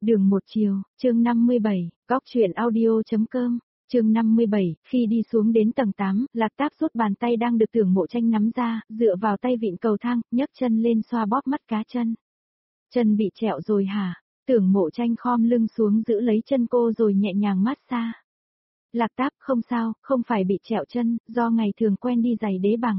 Đường một chiều, chương 57, góc truyện audio.com, chương 57, khi đi xuống đến tầng 8, Lạc Táp rút bàn tay đang được Tưởng Mộ Tranh nắm ra, dựa vào tay vịn cầu thang, nhấc chân lên xoa bóp mắt cá chân. Chân bị trẹo rồi hả? Tưởng Mộ Tranh khom lưng xuống giữ lấy chân cô rồi nhẹ nhàng massage. Lạc Táp không sao, không phải bị trẹo chân, do ngày thường quen đi giày đế bằng.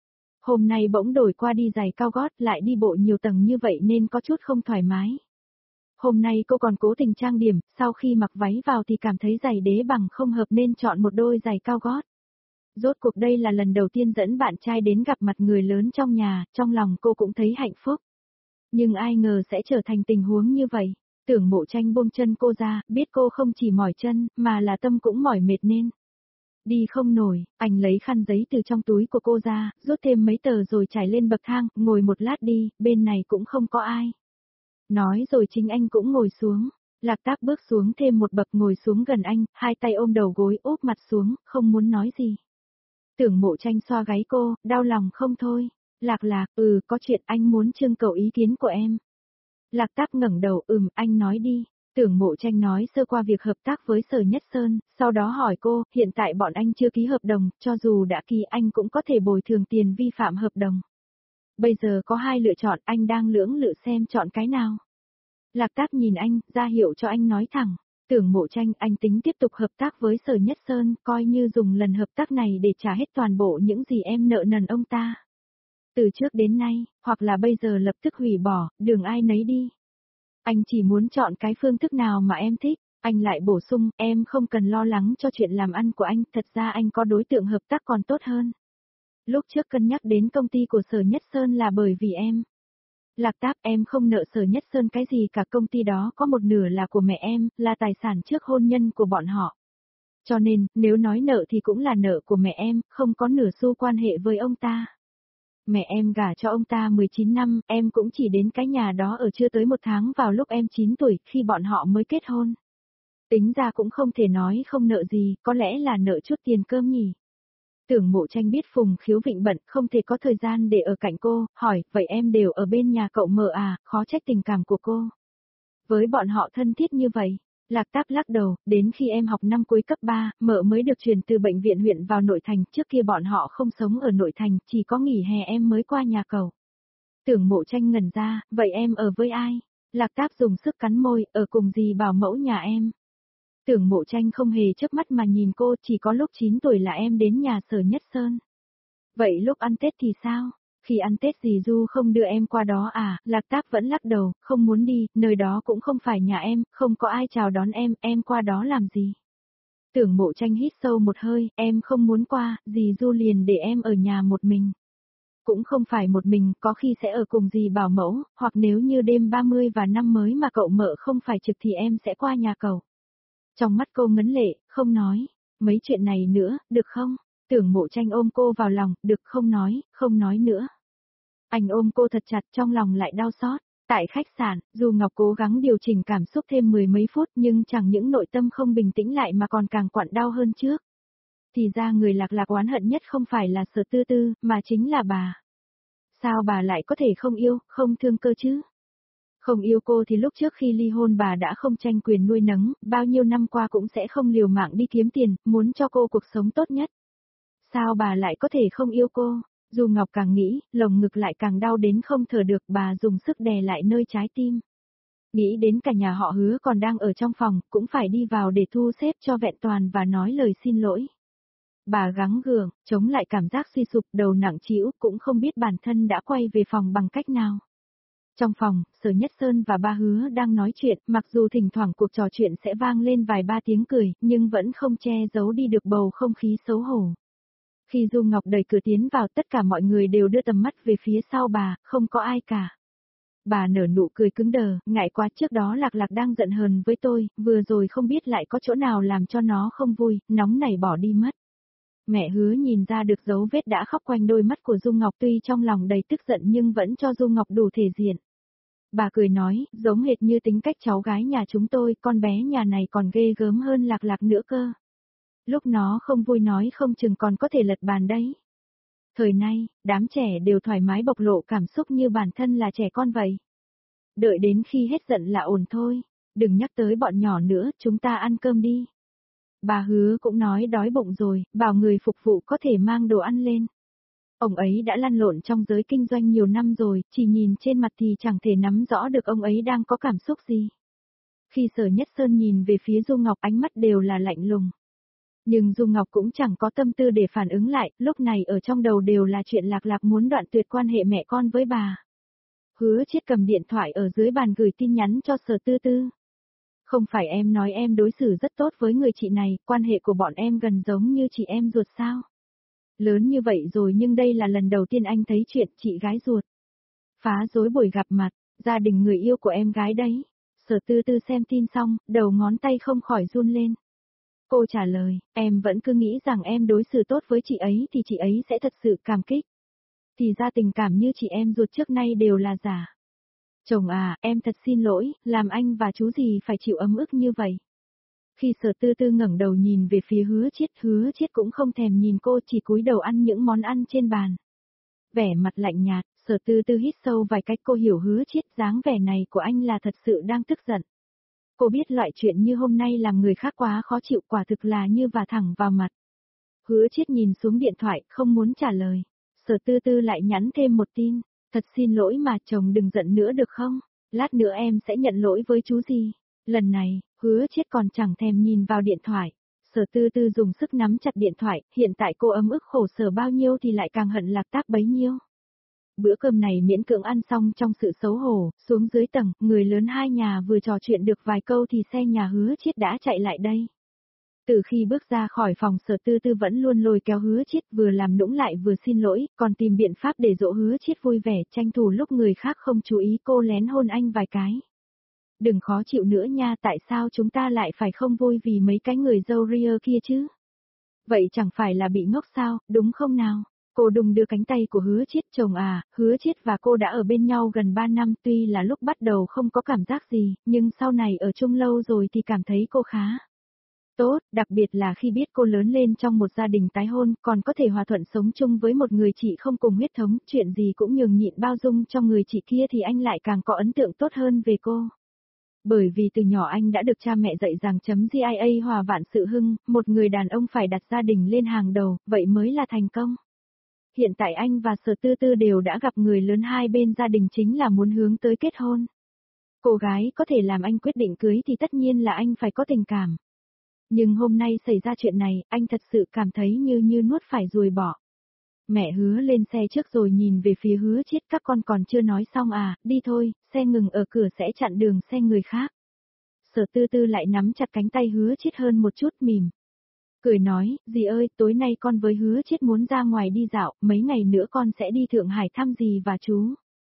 Hôm nay bỗng đổi qua đi giày cao gót lại đi bộ nhiều tầng như vậy nên có chút không thoải mái. Hôm nay cô còn cố tình trang điểm, sau khi mặc váy vào thì cảm thấy giày đế bằng không hợp nên chọn một đôi giày cao gót. Rốt cuộc đây là lần đầu tiên dẫn bạn trai đến gặp mặt người lớn trong nhà, trong lòng cô cũng thấy hạnh phúc. Nhưng ai ngờ sẽ trở thành tình huống như vậy. Tưởng Mộ Tranh buông chân cô ra, biết cô không chỉ mỏi chân, mà là tâm cũng mỏi mệt nên. Đi không nổi, anh lấy khăn giấy từ trong túi của cô ra, rút thêm mấy tờ rồi trải lên bậc thang, ngồi một lát đi, bên này cũng không có ai. Nói rồi chính anh cũng ngồi xuống. Lạc Táp bước xuống thêm một bậc ngồi xuống gần anh, hai tay ôm đầu gối úp mặt xuống, không muốn nói gì. Tưởng Mộ Tranh xoa gáy cô, đau lòng không thôi. Lạc, có chuyện anh muốn trưng cầu ý kiến của em. Lạc Táp ngẩng đầu, anh nói đi. Tưởng Mộ Tranh nói sơ qua việc hợp tác với Sở Nhất Sơn, sau đó hỏi cô, hiện tại bọn anh chưa ký hợp đồng, cho dù đã ký anh cũng có thể bồi thường tiền vi phạm hợp đồng. Bây giờ có hai lựa chọn, anh đang lưỡng lự xem chọn cái nào. Lạc Táp nhìn anh, ra hiệu cho anh nói thẳng. Tưởng Mộ Tranh, anh tính tiếp tục hợp tác với Sở Nhất Sơn, coi như dùng lần hợp tác này để trả hết toàn bộ những gì em nợ nần ông ta. Từ trước đến nay, hoặc là bây giờ lập tức hủy bỏ, đường ai nấy đi. Anh chỉ muốn chọn cái phương thức nào mà em thích. Anh lại bổ sung, em không cần lo lắng cho chuyện làm ăn của anh, thật ra anh có đối tượng hợp tác còn tốt hơn. Lúc trước cân nhắc đến công ty của Sở Nhất Sơn là bởi vì em. Lạc Táp, em không nợ Sở Nhất Sơn cái gì cả, công ty đó có một nửa là của mẹ em, là tài sản trước hôn nhân của bọn họ. Cho nên, nếu nói nợ thì cũng là nợ của mẹ em, không có nửa xu quan hệ với ông ta. Mẹ em gả cho ông ta 19 năm, em cũng chỉ đến cái nhà đó ở chưa tới một tháng vào lúc em 9 tuổi, khi bọn họ mới kết hôn. Tính ra cũng không thể nói không nợ gì, có lẽ là nợ chút tiền cơm nhỉ. Tưởng Mộ Tranh biết Phùng Khiếu Vịnh bận, không thể có thời gian để ở cạnh cô, hỏi, vậy em đều ở bên nhà cậu mợ à, khó trách tình cảm của cô. Với bọn họ thân thiết như vậy, Lạc Táp lắc đầu, đến khi em học năm cuối cấp 3, mợ mới được chuyển từ bệnh viện huyện vào nội thành, trước kia bọn họ không sống ở nội thành, chỉ có nghỉ hè em mới qua nhà cậu. Tưởng Mộ Tranh ngẩn ra, vậy em ở với ai? Lạc Táp dùng sức cắn môi, ở cùng dì bảo mẫu nhà em. Tưởng Mộ Tranh không hề chớp mắt mà nhìn cô, chỉ có lúc 9 tuổi là em đến nhà Sở Nhất Sơn. Vậy lúc ăn Tết thì sao? Khi ăn Tết dì Du không đưa em qua đó à? Lạc Táp vẫn lắc đầu, không muốn đi, nơi đó cũng không phải nhà em, không có ai chào đón em qua đó làm gì? Tưởng Mộ Tranh hít sâu một hơi, em không muốn qua, dì Du liền để em ở nhà một mình. Cũng không phải một mình, có khi sẽ ở cùng dì bảo mẫu, hoặc nếu như đêm 30 và năm mới mà cậu mợ không phải trực thì em sẽ qua nhà cậu. Trong mắt cô ngấn lệ, không nói, mấy chuyện này nữa, được không? Tưởng Mộ Tranh ôm cô vào lòng, được không nói nữa. Anh ôm cô thật chặt, trong lòng lại đau xót. Tại khách sạn, dù Ngọc cố gắng điều chỉnh cảm xúc thêm 10 mấy phút nhưng chẳng những nội tâm không bình tĩnh lại mà còn càng quặn đau hơn trước. Thì ra người Lạc oán hận nhất không phải là Sở Tư Tư, mà chính là bà. Sao bà lại có thể không yêu, không thương cơ chứ? Không yêu cô thì lúc trước khi ly hôn bà đã không tranh quyền nuôi nấng, bao nhiêu năm qua cũng sẽ không liều mạng đi kiếm tiền, muốn cho cô cuộc sống tốt nhất. Sao bà lại có thể không yêu cô? Dù Ngọc càng nghĩ, lồng ngực lại càng đau đến không thở được, bà dùng sức đè lại nơi trái tim. Nghĩ đến cả nhà họ Hứa còn đang ở trong phòng, cũng phải đi vào để thu xếp cho vẹn toàn và nói lời xin lỗi. Bà gắng gượng, chống lại cảm giác suy sụp, đầu nặng trĩu, cũng không biết bản thân đã quay về phòng bằng cách nào. Trong phòng, Sở Nhất Sơn và ba Hứa đang nói chuyện, mặc dù thỉnh thoảng cuộc trò chuyện sẽ vang lên vài ba tiếng cười, nhưng vẫn không che giấu đi được bầu không khí xấu hổ. Khi Du Ngọc đẩy cửa tiến vào, tất cả mọi người đều đưa tầm mắt về phía sau bà, không có ai cả. Bà nở nụ cười cứng đờ, ngại quá, trước đó Lạc đang giận hờn với tôi, vừa rồi không biết lại có chỗ nào làm cho nó không vui, nóng nảy bỏ đi mất. Mẹ Hứa nhìn ra được dấu vết đã khóc quanh đôi mắt của Du Ngọc, tuy trong lòng đầy tức giận nhưng vẫn cho Du Ngọc đủ thể diện. Bà cười nói, giống hệt như tính cách cháu gái nhà chúng tôi, con bé nhà này còn ghê gớm hơn Lạc nữa cơ. Lúc nó không vui nói không chừng còn có thể lật bàn đấy. Thời nay, đám trẻ đều thoải mái bộc lộ cảm xúc như bản thân là trẻ con vậy. Đợi đến khi hết giận là ổn thôi. Đừng nhắc tới bọn nhỏ nữa, chúng ta ăn cơm đi. Bà Hứa cũng nói đói bụng rồi, bảo người phục vụ có thể mang đồ ăn lên. Ông ấy đã lăn lộn trong giới kinh doanh nhiều năm rồi, chỉ nhìn trên mặt thì chẳng thể nắm rõ được ông ấy đang có cảm xúc gì. Khi Sở Nhất Sơn nhìn về phía Du Ngọc ánh mắt đều là lạnh lùng. Nhưng Du Ngọc cũng chẳng có tâm tư để phản ứng lại, lúc này ở trong đầu đều là chuyện Lạc Lạc muốn đoạn tuyệt quan hệ mẹ con với bà. Hứa Chiết cầm điện thoại ở dưới bàn gửi tin nhắn cho Sở Tư Tư. Không phải em nói em đối xử rất tốt với người chị này, quan hệ của bọn em gần giống như chị em ruột sao? Lớn như vậy rồi nhưng đây là lần đầu tiên anh thấy chuyện chị gái ruột. Phá rối buổi gặp mặt, gia đình người yêu của em gái đấy. Sở Tư Tư xem tin xong, đầu ngón tay không khỏi run lên. Cô trả lời, em vẫn cứ nghĩ rằng em đối xử tốt với chị ấy thì chị ấy sẽ thật sự cảm kích. Thì ra tình cảm như chị em ruột trước nay đều là giả. Chồng à, em thật xin lỗi, làm anh và chú gì phải chịu ấm ức như vậy. Khi Sở Tư Tư ngẩng đầu nhìn về phía Hứa Chiết cũng không thèm nhìn cô, chỉ cúi đầu ăn những món ăn trên bàn. Vẻ mặt lạnh nhạt, Sở Tư Tư hít sâu vài cách, cô hiểu Hứa Chiết, dáng vẻ này của anh là thật sự đang tức giận. Cô biết loại chuyện như hôm nay làm người khác quá khó chịu, quả thực là như vả thẳng vào mặt. Hứa Chiết nhìn xuống điện thoại, không muốn trả lời. Sở Tư Tư lại nhắn thêm một tin, thật xin lỗi mà chồng đừng giận nữa được không? Lát nữa em sẽ nhận lỗi với chú gì. Lần này, Hứa Chiết còn chẳng thèm nhìn vào điện thoại. Sở Tư Tư dùng sức nắm chặt điện thoại, hiện tại cô ấm ức khổ sở bao nhiêu thì lại càng hận Lạc Tác bấy nhiêu. Bữa cơm này miễn cưỡng ăn xong trong sự xấu hổ, xuống dưới tầng, người lớn hai nhà vừa trò chuyện được vài câu thì xe nhà Hứa Chiết đã chạy lại đây. Từ khi bước ra khỏi phòng, Sở Tư Tư vẫn luôn lôi kéo Hứa Chiết, vừa làm nũng lại vừa xin lỗi, còn tìm biện pháp để dỗ Hứa Chiết vui vẻ, tranh thủ lúc người khác không chú ý cô lén hôn anh vài cái. Đừng khó chịu nữa nha, tại sao chúng ta lại phải không vui vì mấy cái người dâu ria kia chứ? Vậy chẳng phải là bị ngốc sao, đúng không nào? Cô đùng đưa cánh tay của Hứa Chiết, chồng à, Hứa Chiết và cô đã ở bên nhau gần 3 năm, tuy là lúc bắt đầu không có cảm giác gì, nhưng sau này ở chung lâu rồi thì cảm thấy cô khá tốt, đặc biệt là khi biết cô lớn lên trong một gia đình tái hôn, còn có thể hòa thuận sống chung với một người chị không cùng huyết thống, chuyện gì cũng nhường nhịn bao dung cho người chị kia thì anh lại càng có ấn tượng tốt hơn về cô. Bởi vì từ nhỏ anh đã được cha mẹ dạy rằng GIA hòa vạn sự hưng, một người đàn ông phải đặt gia đình lên hàng đầu, vậy mới là thành công. Hiện tại anh và Sở Tư Tư đều đã gặp người lớn, hai bên gia đình chính là muốn hướng tới kết hôn. Cô gái có thể làm anh quyết định cưới thì tất nhiên là anh phải có tình cảm. Nhưng hôm nay xảy ra chuyện này, anh thật sự cảm thấy như nuốt phải ruồi bỏ. Mẹ Hứa lên xe trước rồi nhìn về phía Hứa Chiết, các con còn chưa nói xong à, đi thôi, xe ngừng ở cửa sẽ chặn đường xe người khác. Sở Tư Tư lại nắm chặt cánh tay Hứa Chiết hơn một chút, mỉm cười nói, dì ơi, tối nay con với Hứa Chiết muốn ra ngoài đi dạo, mấy ngày nữa con sẽ đi Thượng Hải thăm dì và chú.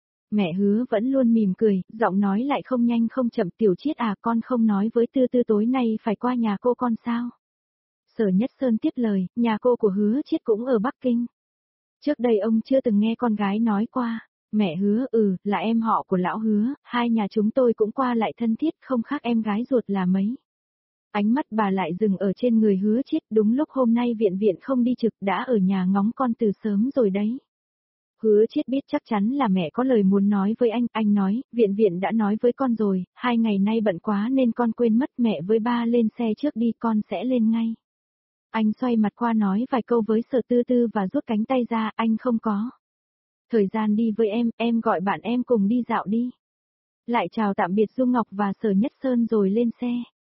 Mẹ Hứa vẫn luôn mỉm cười, giọng nói lại không nhanh không chậm, Tiểu Chiết à, con không nói với Tư Tư tối nay phải qua nhà cô con sao? Sở Nhất Sơn tiếp lời, nhà cô của Hứa Chiết cũng ở Bắc Kinh. Trước đây ông chưa từng nghe con gái nói qua. Mẹ Hứa, là em họ của lão Hứa, hai nhà chúng tôi cũng qua lại thân thiết, không khác em gái ruột là mấy. Ánh mắt bà lại dừng ở trên người Hứa Chiết, đúng lúc hôm nay viện viện không đi trực, đã ở nhà ngóng con từ sớm rồi đấy. Hứa Chiết biết chắc chắn là mẹ có lời muốn nói với anh nói, viện viện đã nói với con rồi, 2 ngày nay bận quá nên con quên mất, mẹ với ba lên xe trước đi, con sẽ lên ngay. Anh xoay mặt qua nói vài câu với Sở Tư Tư và rút cánh tay ra, anh không có thời gian đi với em gọi bạn em cùng đi dạo đi. Lại chào tạm biệt Du Ngọc và Sở Nhất Sơn rồi lên xe.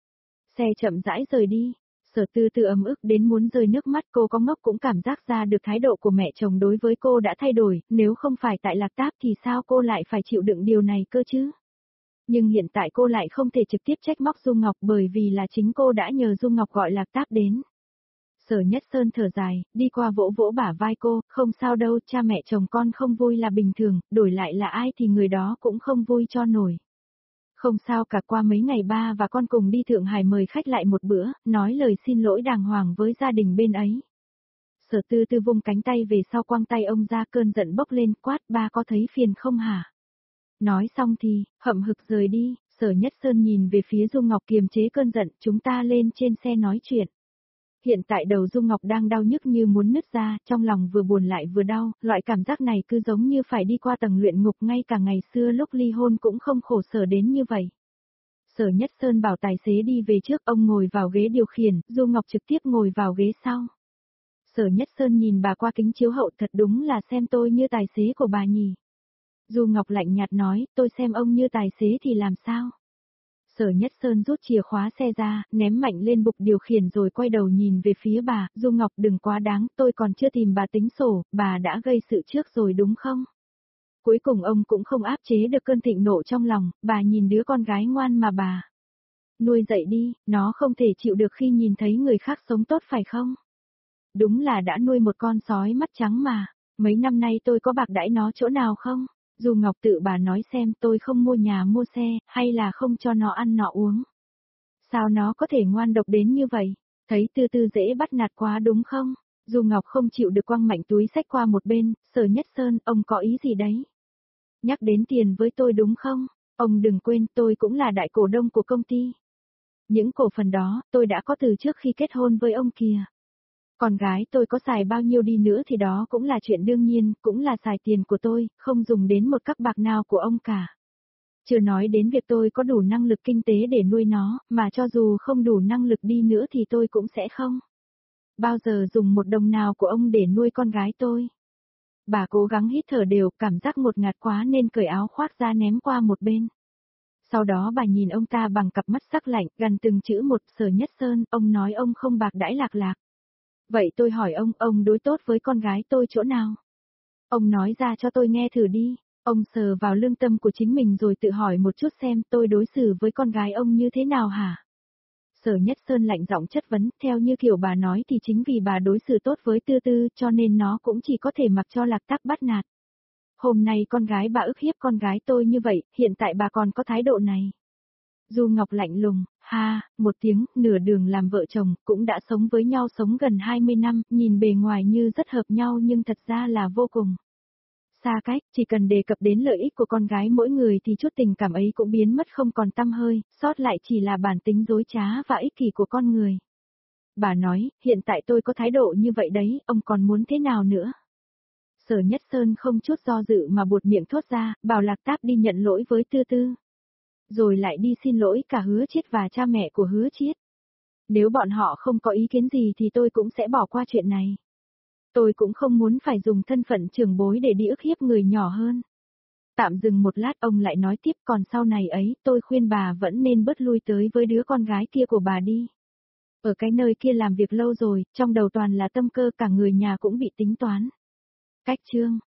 Xe chậm rãi rời đi. Sở Tư Tư ấm ức đến muốn rơi nước mắt, cô có ngốc cũng cảm giác ra được thái độ của mẹ chồng đối với cô đã thay đổi, nếu không phải tại Lạc Tác thì sao cô lại phải chịu đựng điều này cơ chứ? Nhưng hiện tại cô lại không thể trực tiếp trách móc Du Ngọc bởi vì là chính cô đã nhờ Du Ngọc gọi Lạc Tác đến. Sở Nhất Sơn thở dài, đi qua vỗ vỗ bả vai cô, không sao đâu, cha mẹ chồng con không vui là bình thường, đổi lại là ai thì người đó cũng không vui cho nổi. Không sao cả, qua mấy ngày ba và con cùng đi Thượng Hải mời khách lại một bữa, nói lời xin lỗi đàng hoàng với gia đình bên ấy. Sở Tư Tư vung cánh tay về sau quăng tay ông ra, cơn giận bốc lên, quát, ba có thấy phiền không hả? Nói xong thì, hậm hực rời đi. Sở Nhất Sơn nhìn về phía Du Ngọc kiềm chế cơn giận, chúng ta lên trên xe nói chuyện. Hiện tại đầu Du Ngọc đang đau nhức như muốn nứt ra, trong lòng vừa buồn lại vừa đau, loại cảm giác này cứ giống như phải đi qua tầng luyện ngục, ngay cả ngày xưa lúc ly hôn cũng không khổ sở đến như vậy. Sở Nhất Sơn bảo tài xế đi về trước, ông ngồi vào ghế điều khiển, Du Ngọc trực tiếp ngồi vào ghế sau. Sở Nhất Sơn nhìn bà qua kính chiếu hậu, thật đúng là xem tôi như tài xế của bà nhỉ. Du Ngọc lạnh nhạt nói, tôi xem ông như tài xế thì làm sao? Sở Nhất Sơn rút chìa khóa xe ra, ném mạnh lên bục điều khiển rồi quay đầu nhìn về phía bà, Du Ngọc đừng quá đáng, tôi còn chưa tìm bà tính sổ, bà đã gây sự trước rồi đúng không? Cuối cùng ông cũng không áp chế được cơn thịnh nộ trong lòng, bà nhìn đứa con gái ngoan mà bà nuôi dạy đi, nó không thể chịu được khi nhìn thấy người khác sống tốt phải không? Đúng là đã nuôi một con sói mắt trắng mà, mấy năm nay tôi có bạc đãi nó chỗ nào không? Dù Ngọc tự bà nói xem tôi không mua nhà mua xe, hay là không cho nó ăn nó uống. Sao nó có thể ngoan độc đến như vậy? Thấy Tư Tư dễ bắt nạt quá đúng không? Dù Ngọc không chịu được quăng mạnh túi xách qua một bên, Sở Nhất Sơn, ông có ý gì đấy? Nhắc đến tiền với tôi đúng không? Ông đừng quên tôi cũng là đại cổ đông của công ty. Những cổ phần đó, tôi đã có từ trước khi kết hôn với ông kìa. Con gái tôi có xài bao nhiêu đi nữa thì đó cũng là chuyện đương nhiên, cũng là xài tiền của tôi, không dùng đến một các bạc nào của ông cả. Chưa nói đến việc tôi có đủ năng lực kinh tế để nuôi nó, mà cho dù không đủ năng lực đi nữa thì tôi cũng sẽ không bao giờ dùng một đồng nào của ông để nuôi con gái tôi. Bà cố gắng hít thở đều, cảm giác ngột ngạt quá nên cởi áo khoác ra ném qua một bên. Sau đó bà nhìn ông ta bằng cặp mắt sắc lạnh, gần từng chữ một, Sở Nhất Sơn, ông nói ông không bạc đãi Lạc Lạc. Vậy tôi hỏi ông đối tốt với con gái tôi chỗ nào? Ông nói ra cho tôi nghe thử đi. Ông sờ vào lương tâm của chính mình rồi tự hỏi một chút xem tôi đối xử với con gái ông như thế nào hả? Sở Nhất Sơn lạnh giọng chất vấn, theo như kiểu bà nói thì chính vì bà đối xử tốt với Tư Tư cho nên nó cũng chỉ có thể mặc cho Lạc Tắc bắt nạt. Hôm nay con gái bà ức hiếp con gái tôi như vậy, hiện tại bà còn có thái độ này. Du Ngọc lạnh lùng, ha, một tiếng, nửa đường làm vợ chồng, cũng đã sống với nhau sống gần 20 năm, nhìn bề ngoài như rất hợp nhau nhưng thật ra là vô cùng xa cách, chỉ cần đề cập đến lợi ích của con gái mỗi người thì chút tình cảm ấy cũng biến mất không còn tăm hơi, sót lại chỉ là bản tính dối trá và ích kỷ của con người. Bà nói, hiện tại tôi có thái độ như vậy đấy, ông còn muốn thế nào nữa? Sở Nhất Sơn không chút do dự mà buột miệng thốt ra, bảo Lạc Táp đi nhận lỗi với Tư Tư. Rồi lại đi xin lỗi cả Hứa Chiết và cha mẹ của Hứa Chiết. Nếu bọn họ không có ý kiến gì thì tôi cũng sẽ bỏ qua chuyện này. Tôi cũng không muốn phải dùng thân phận trưởng bối để đi ức hiếp người nhỏ hơn. Tạm dừng một lát ông lại nói tiếp, còn sau này ấy tôi khuyên bà vẫn nên bớt lui tới với đứa con gái kia của bà đi. Ở cái nơi kia làm việc lâu rồi, trong đầu toàn là tâm cơ, cả người nhà cũng bị tính toán. Cách chương